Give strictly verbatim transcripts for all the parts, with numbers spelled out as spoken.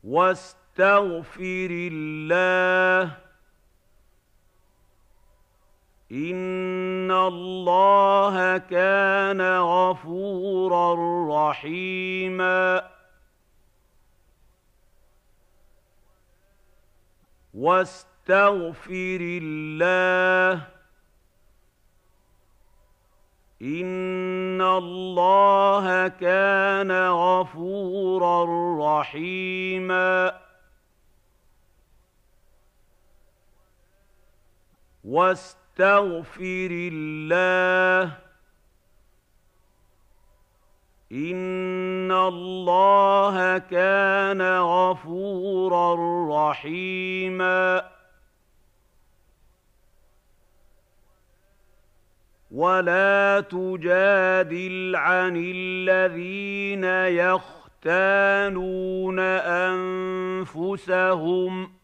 وَاسْتَغْفِرِ اللَّهَ إِنَّ اللَّهَ كَانَ غَفُورًا رَّحِيمًا وَاسْتَغْفِرِ اللَّهَ إِنَّ اللَّهَ كَانَ غَفُورًا رَّحِيمًا وَاسْتَغْفِرِ اللَّهَ إِنَّ اللَّهَ كَانَ غَفُورًا رَّحِيمًا وَلَا تُجَادِلْ عَنِ الَّذِينَ يَخْتَانُونَ أَنفُسَهُمْ ۚ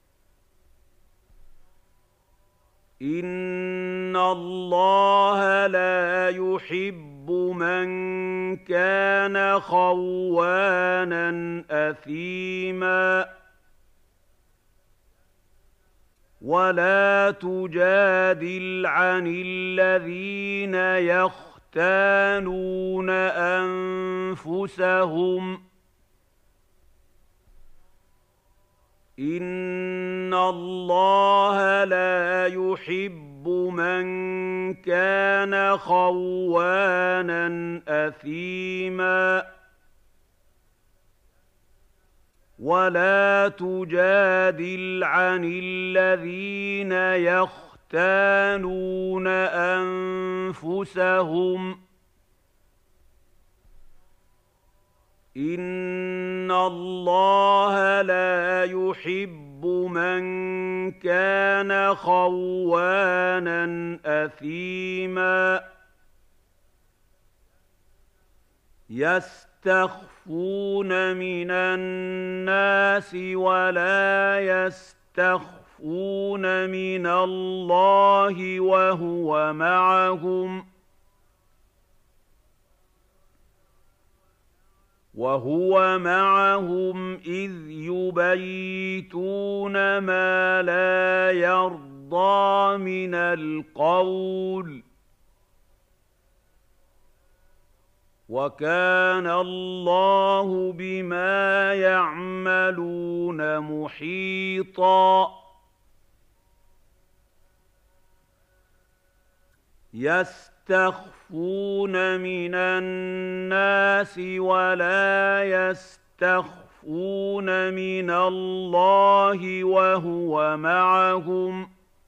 إِنَّ اللَّهَ لَا يُحِبُّ مَن كَانَ خَوَّانًا أَثِيمًا وَلَا تُجَادِلْ عَنِ الَّذِينَ يَخْتَانُونَ أَنفُسَهُمْ ۚ إِنَّ اللَّهَ لَا يُحِبُّ مَن كَانَ خَوَّانًا أَثِيمًا وَلَا تُجَادِلْ عَنِ الَّذِينَ يَخْتَانُونَ أَنفُسَهُمْ ۚ إِنَّ اللَّهَ لَا يُحِبُّ مَن كَانَ خَوَّانًا أَثِيمًا يَسْتَخْفُونَ مِنَ النَّاسِ وَلَا يَسْتَخْفُونَ مِنَ اللَّهِ وَهُوَ مَعَهُمْ وَهُوَ مَعَهُمْ إِذْ يُبَيِّتُونَ مَا لَا يَرْضَىٰ مِنَ الْقَوْلِ ۚ وَكَانَ اللَّهُ بِمَا يَعْمَلُونَ مُحِيطًا يَسْتَخْفُونَ مِنَ النَّاسِ وَلَا يَسْتَخْفُونَ مِنَ اللَّهِ وَهُوَ مَعَهُمْ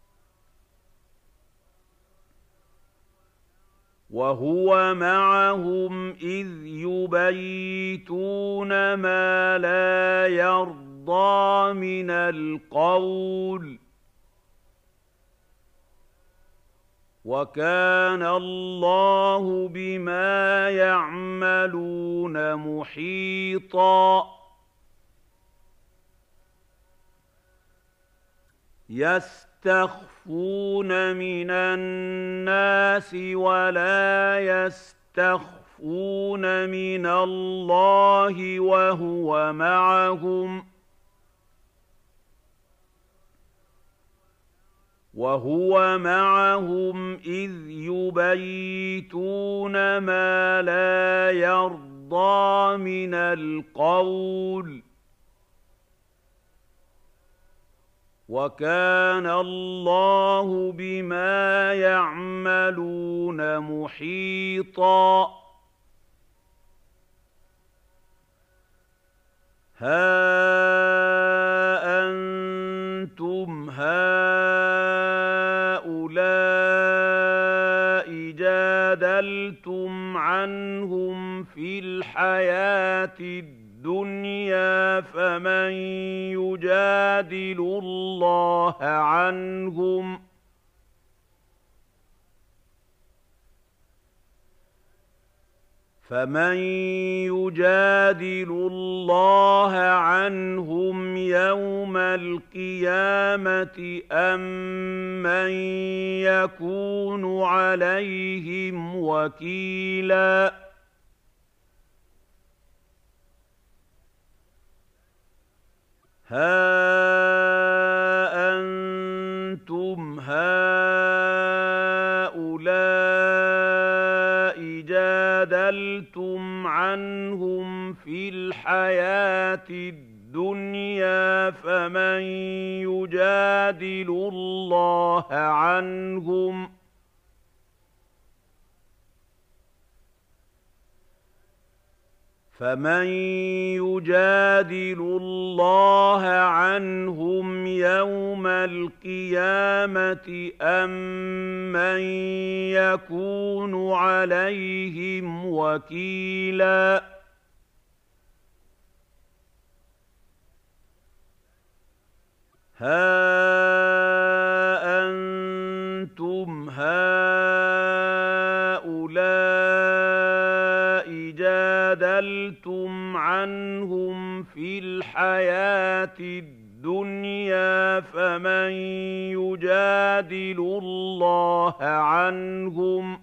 وَهُوَ مَعَهُمْ إِذْ يُبَيِّتُونَ مَا لَا يَرْضَىٰ مِنَ الْقَوْلِ ۚ وَكَانَ اللَّهُ بِمَا يَعْمَلُونَ مُحِيطًا يَسْتَخْفُونَ مِنَ النَّاسِ وَلَا يَسْتَخْفُونَ مِنَ اللَّهِ وَهُوَ مَعَهُمْ وَهُوَ مَعَهُمْ إِذْ يُبَيِّتُونَ مَا لَا يَرْضَىٰ مِنَ الْقَوْلِ ۚ وَكَانَ اللَّهُ بِمَا يَعْمَلُونَ مُحِيطًا هَا أَنتُمْ هَٰؤُلَاءِ جَادَلْتُمْ عَنْهُمْ فِي الْحَيَاةِ الدُّنْيَا فَمَن يُجَادِلُ اللَّهَ عَنْهُمْ فَمَن يُجَادِلُ اللَّهَ عَنْهُمْ يَوْمَ الْقِيَامَةِ أَم مَّن يَكُونُ عَلَيْهِمْ وَكِيلًا هَا أَنتُمْ هَٰؤُلَاءِ جَادَلْتُمْ عَنْهُمْ فِي الْحَيَاةِ الدُّنْيَا فَمَن يُجَادِلُ اللَّهَ عَنْهُمْ فَمَن يُجَادِلُ اللَّهَ عَنْهُمْ يَوْمَ الْقِيَامَةِ أَم مَّن يَكُونُ عَلَيْهِمْ وَكِيلًا هَا أَنتُمْ هَٰؤُلَاءِ جَادَلْتُمْ عَنْهُمْ فِي الْحَيَاةِ الدُّنْيَا فَمَن يُجَادِلُ اللَّهَ عَنْهُمْ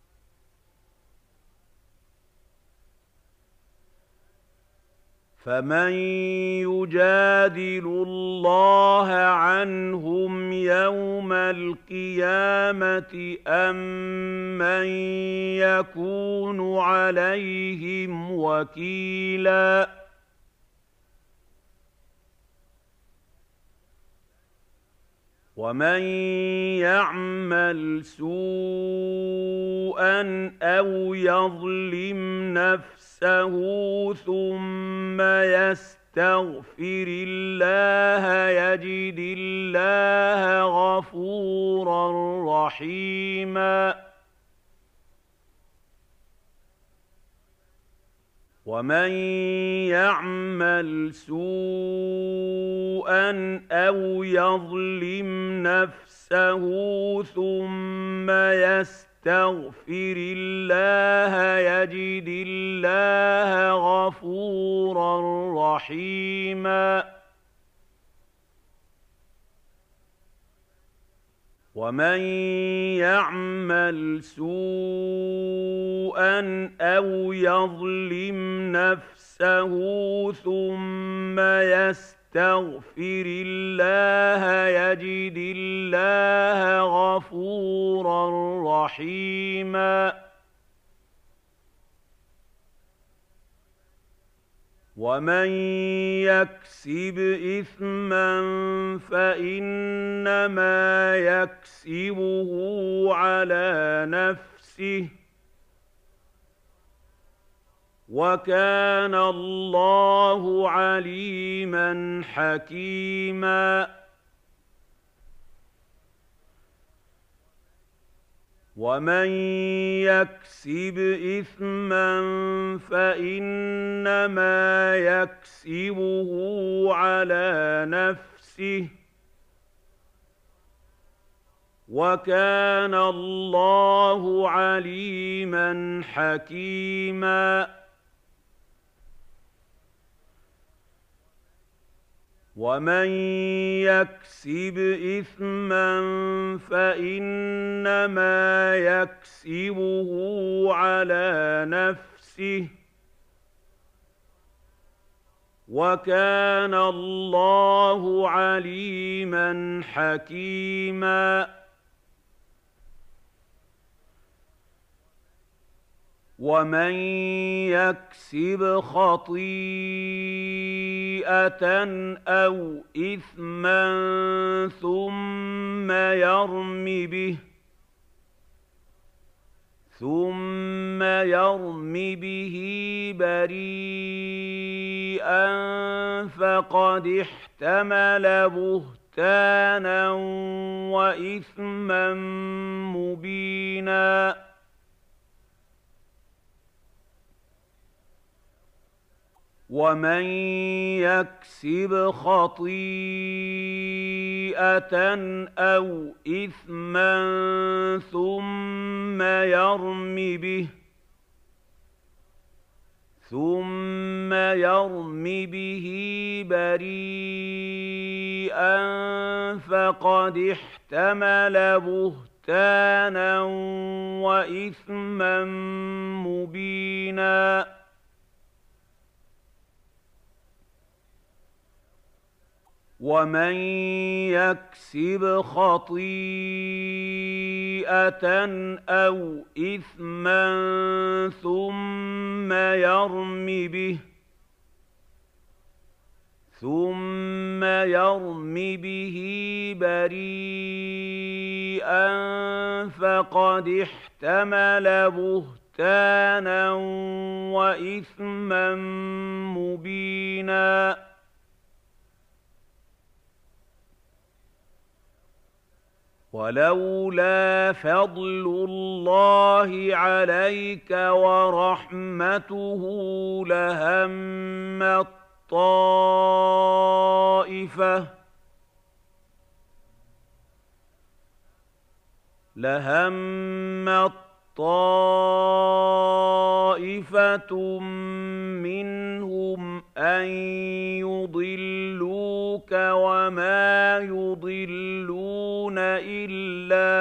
فَمَن يُجَادِلُ اللَّهَ عَنْهُمْ يَوْمَ الْقِيَامَةِ أَم مَّن يَكُونُ عَلَيْهِمْ وَكِيلًا وَمَن يَعْمَلْ سُوءًا أَوْ يَظْلِمْ نَفْسَهُ ثُمَّ يَسْتَغْفِرِ اللَّهَ يَجِدِ اللَّهَ غَفُورًا رَّحِيمًا وَمَن يَعْمَلْ سُوءًا أَوْ يَظْلِمْ نَفْسَهُ ثُمَّ يَسْتَغْفِرِ اللَّهَ يَجِدِ اللَّهَ غَفُورًا رَّحِيمًا وَمَن يَعْمَلْ سُوءًا أَوْ يَظْلِمْ نَفْسَهُ ثُمَّ يَسْتَغْفِرِ اللَّهَ يَجِدِ اللَّهَ غَفُورًا رَّحِيمًا وَمَن يَكْسِبْ إِثْمًا فَإِنَّمَا يَكْسِبُهُ عَلَىٰ نَفْسِهِ ۚ وَكَانَ اللَّهُ عَلِيمًا حَكِيمًا وَمَن يَكْسِبْ إِثْمًا فَإِنَّمَا يَكْسِبُهُ عَلَىٰ نَفْسِهِ ۚ وَكَانَ اللَّهُ عَلِيمًا حَكِيمًا وَمَن يَكْسِبْ إِثْمًا فَإِنَّمَا يَكْسِبُهُ عَلَىٰ نَفْسِهِ ۚ وَكَانَ اللَّهُ عَلِيمًا حَكِيمًا وَمَن يَكْسِبْ خَطِيئَةً أَوْ إِثْمًا ثُمَّ يَرْمِ بِهِ ثُمَّ يَرْمِ بِهِ بَرِيئًا فَقَدِ احْتَمَلَ بُهْتَانًا وَإِثْمًا مُّبِينًا وَمَن يَكْسِبْ خَطِيئَةً أَوْ إِثْمًا ثُمَّ يَرْمِ بِهِ ثُمَّ يَرْمِ بِهِ بَرِيئًا فَقَدِ احْتَمَلَ بُهْتَانًا وَإِثْمًا مُّبِينًا ومن يكسب خطيئة أو إثما ثم يرم به ثم يرم به بريئا فقد احتمل بهتانا وإثما مبينا ولولا فضل الله عليك ورحمته لهمت طائفة لهمت طائفة منهم أن يضلوك وما يضلون إلا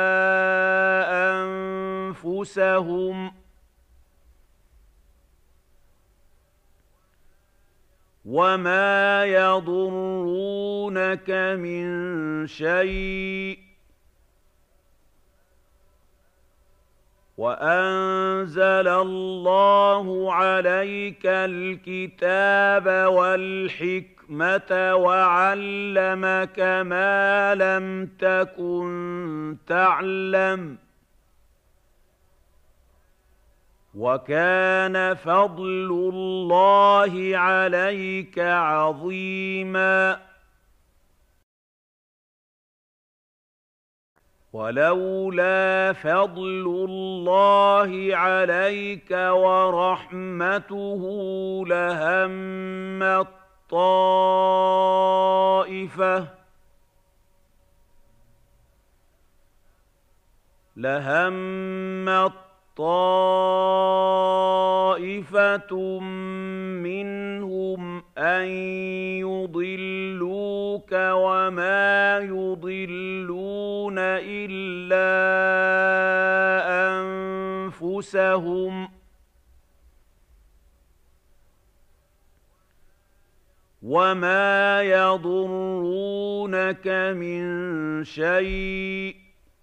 أنفسهم وما يضرونك من شيء وأنزل الله عليك الكتاب والحكمة وعلمك ما لم تكن تعلم وكان فضل الله عليك عظيما ولولا فضل الله عليك ورحمته لهمت طائفة لهمت طائفة منهم أن يضلوك وما يضلون إلا أنفسهم وما يضرونك من شيء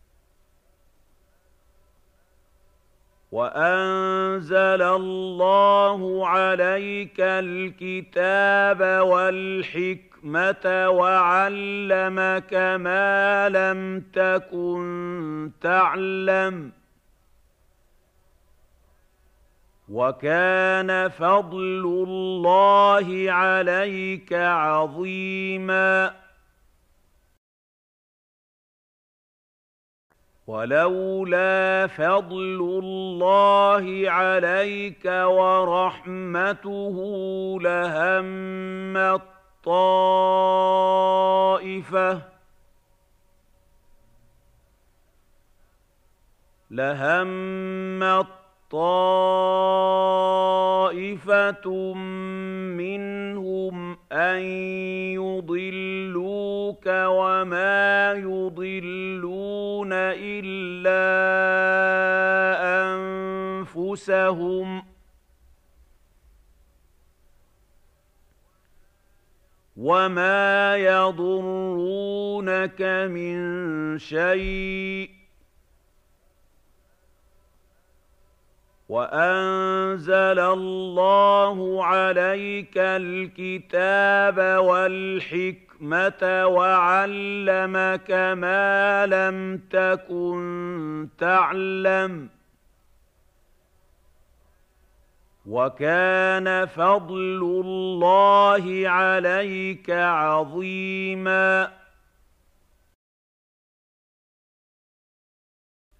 وأنزل الله عليك الكتاب والحكمة وعلمك ما لم تكن تعلم وكان فضل الله عليك عظيما ولولا فضل الله عليك ورحمته لهمت طائفة لهمت طائفة منهم أن يضلوك وما يضلون إلا أنفسهم وما يضرونك من شيء وأنزل الله عليك الكتاب والحكمة وعلمك ما لم تكن تعلم وكان فضل الله عليك عظيما